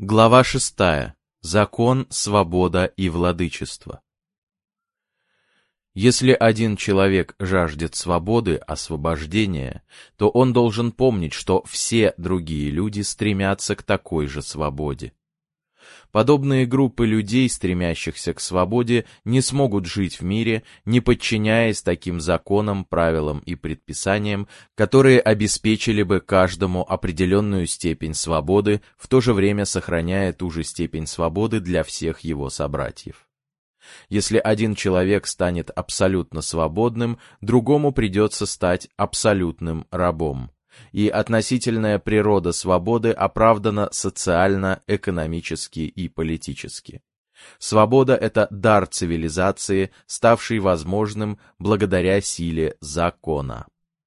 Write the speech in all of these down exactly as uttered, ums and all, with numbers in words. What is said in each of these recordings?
Глава шестая. Закон, свобода и владычество. Если один человек жаждет свободы, освобождения, то он должен помнить, что все другие люди стремятся к такой же свободе. Подобные группы людей, стремящихся к свободе, не смогут жить в мире, не подчиняясь таким законам, правилам и предписаниям, которые обеспечили бы каждому определенную степень свободы, в то же время сохраняя ту же степень свободы для всех его собратьев. Если один человек станет абсолютно свободным, другому придется стать абсолютным рабом. И относительная природа свободы оправдана социально, экономически и политически. Свобода — это дар цивилизации, ставший возможным благодаря силе закона.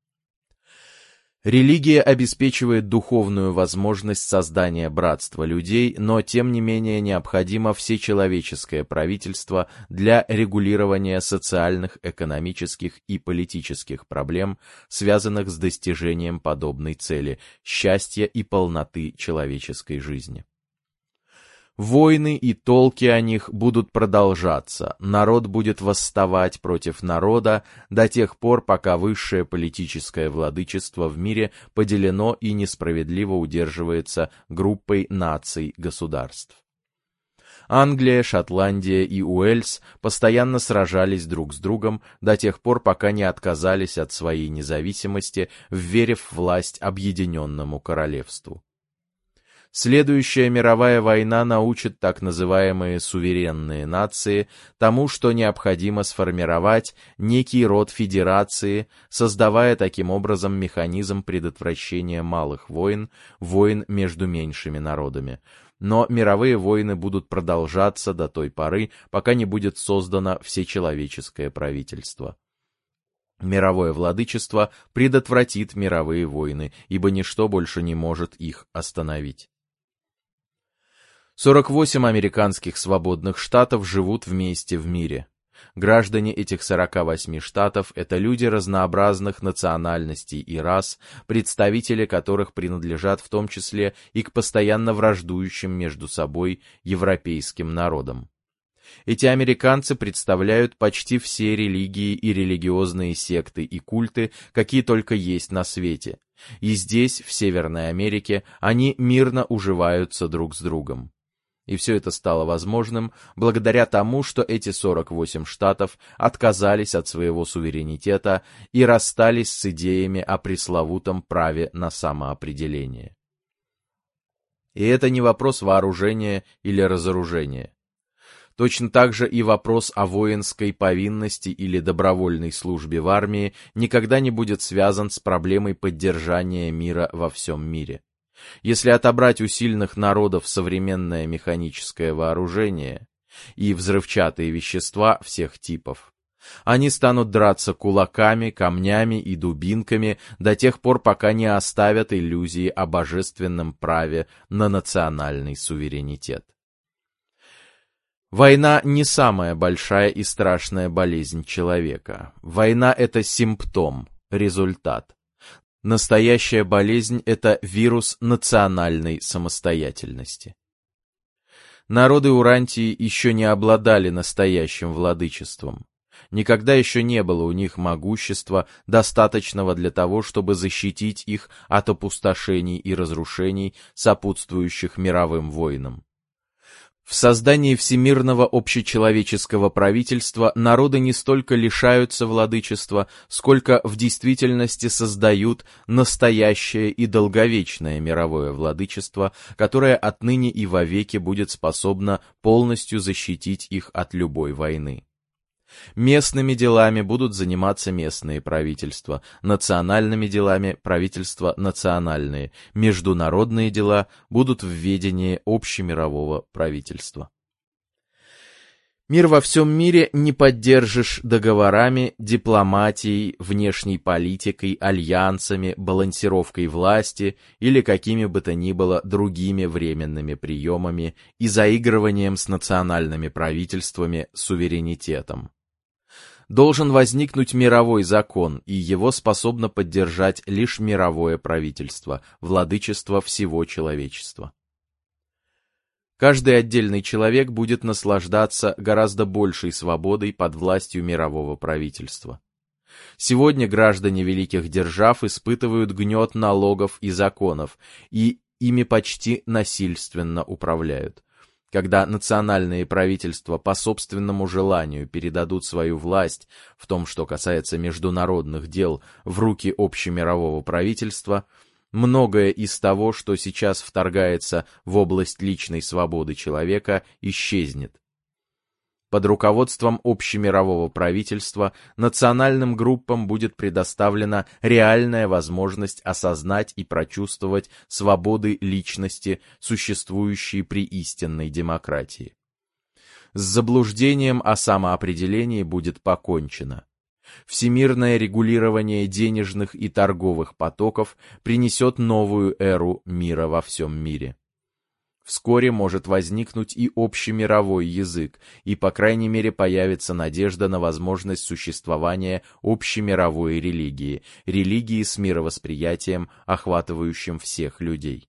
Религия обеспечивает духовную возможность создания братства людей, но тем не менее необходимо всечеловеческое правительство для регулирования социальных, экономических и политических проблем, связанных с достижением подобной цели – счастья и полноты человеческой жизни. Войны и толки о них будут продолжаться, народ будет восставать против народа до тех пор, пока высшее политическое владычество в мире поделено и несправедливо удерживается группой наций-государств. Англия, Шотландия и Уэльс постоянно сражались друг с другом до тех пор, пока не отказались от своей независимости, вверив власть объединенному королевству. Следующая мировая война научит так называемые суверенные нации тому, что необходимо сформировать некий род федерации, создавая таким образом механизм предотвращения малых войн, войн между меньшими народами. Но мировые войны будут продолжаться до той поры, пока не будет создано всечеловеческое правительство. Мировое владычество предотвратит мировые войны, ибо ничто больше не может их остановить. сорок восемь американских свободных штатов живут вместе в мире. Граждане этих сорока восьми штатов — это люди разнообразных национальностей и рас, представители которых принадлежат в том числе и к постоянно враждующим между собой европейским народам. Эти американцы представляют почти все религии и религиозные секты и культы, какие только есть на свете. И здесь, в Северной Америке, они мирно уживаются друг с другом. И все это стало возможным благодаря тому, что эти сорок восемь штатов отказались от своего суверенитета и расстались с идеями о пресловутом праве на самоопределение. И это не вопрос вооружения или разоружения. Точно так же и вопрос о воинской повинности или добровольной службе в армии никогда не будет связан с проблемой поддержания мира во всем мире. Если отобрать у сильных народов современное механическое вооружение и взрывчатые вещества всех типов, они станут драться кулаками, камнями и дубинками до тех пор, пока не оставят иллюзии о божественном праве на национальный суверенитет. Война не самая большая и страшная болезнь человека. Война — это симптом, результат. Настоящая болезнь — это вирус национальной самостоятельности. Народы Урантии еще не обладали настоящим владычеством. Никогда еще не было у них могущества, достаточного для того, чтобы защитить их от опустошений и разрушений, сопутствующих мировым войнам. В создании всемирного общечеловеческого правительства народы не столько лишаются владычества, сколько в действительности создают настоящее и долговечное мировое владычество, которое отныне и вовеки будет способно полностью защитить их от любой войны. Местными делами будут заниматься местные правительства, национальными делами правительства национальные, международные дела будут в ведении общемирового правительства. Мир во всем мире не поддержишь договорами, дипломатией, внешней политикой, альянсами, балансировкой власти или какими бы то ни было другими временными приемами и заигрыванием с национальными правительствами суверенитетом. Должен возникнуть мировой закон, и его способно поддержать лишь мировое правительство, владычество всего человечества. каждый отдельный человек будет наслаждаться гораздо большей свободой под властью мирового правительства. Сегодня граждане великих держав испытывают гнет налогов и законов, и ими почти насильственно управляют. Когда национальные правительства по собственному желанию передадут свою власть, в том, что касается международных дел, в руки общемирового правительства, многое из того, что сейчас вторгается в область личной свободы человека, исчезнет. Под руководством общемирового правительства национальным группам будет предоставлена реальная возможность осознать и прочувствовать свободы личности, существующие при истинной демократии. С заблуждением о самоопределении будет покончено. Всемирное регулирование денежных и торговых потоков принесет новую эру мира во всем мире. Вскоре может возникнуть и общемировой язык, и, по крайней мере, появится надежда на возможность существования общемировой религии, религии с мировосприятием, охватывающим всех людей.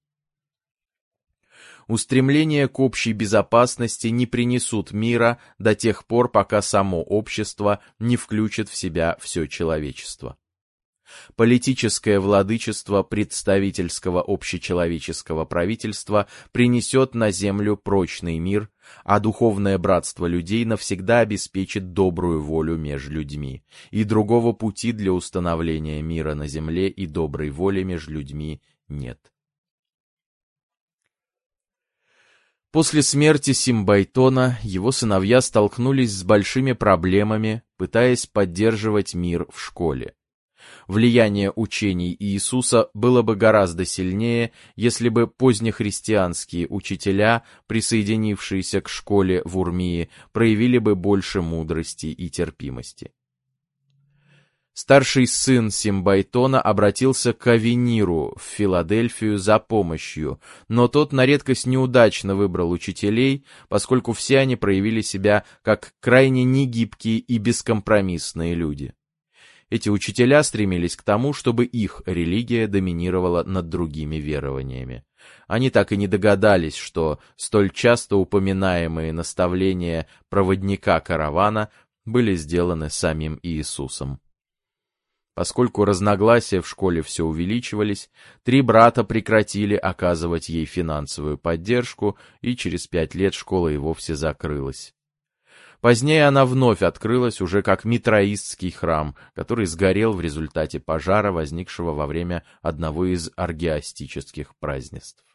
Устремления к общей безопасности не принесут мира до тех пор, пока само общество не включит в себя все человечество. Политическое владычество представительского общечеловеческого правительства принесет на землю прочный мир, а духовное братство людей навсегда обеспечит добрую волю между людьми, и другого пути для установления мира на земле и доброй воли между людьми нет. После смерти Симбайтона его сыновья столкнулись с большими проблемами, пытаясь поддерживать мир в школе. Влияние учений Иисуса было бы гораздо сильнее, если бы позднехристианские учителя, присоединившиеся к школе в Урмии, проявили бы больше мудрости и терпимости. Старший сын Симбайтона обратился к Авениру в Филадельфию за помощью, но тот на редкость неудачно выбрал учителей, поскольку все они проявили себя как крайне негибкие и бескомпромиссные люди. Эти учителя стремились к тому, чтобы их религия доминировала над другими верованиями. Они так и не догадались, что столь часто упоминаемые наставления проводника каравана были сделаны самим Иисусом. Поскольку разногласия в школе все увеличивались, три брата прекратили оказывать ей финансовую поддержку, и через пять лет школа и вовсе закрылась. Позднее она вновь открылась уже как митраистский храм, который сгорел в результате пожара, возникшего во время одного из оргиастических празднеств.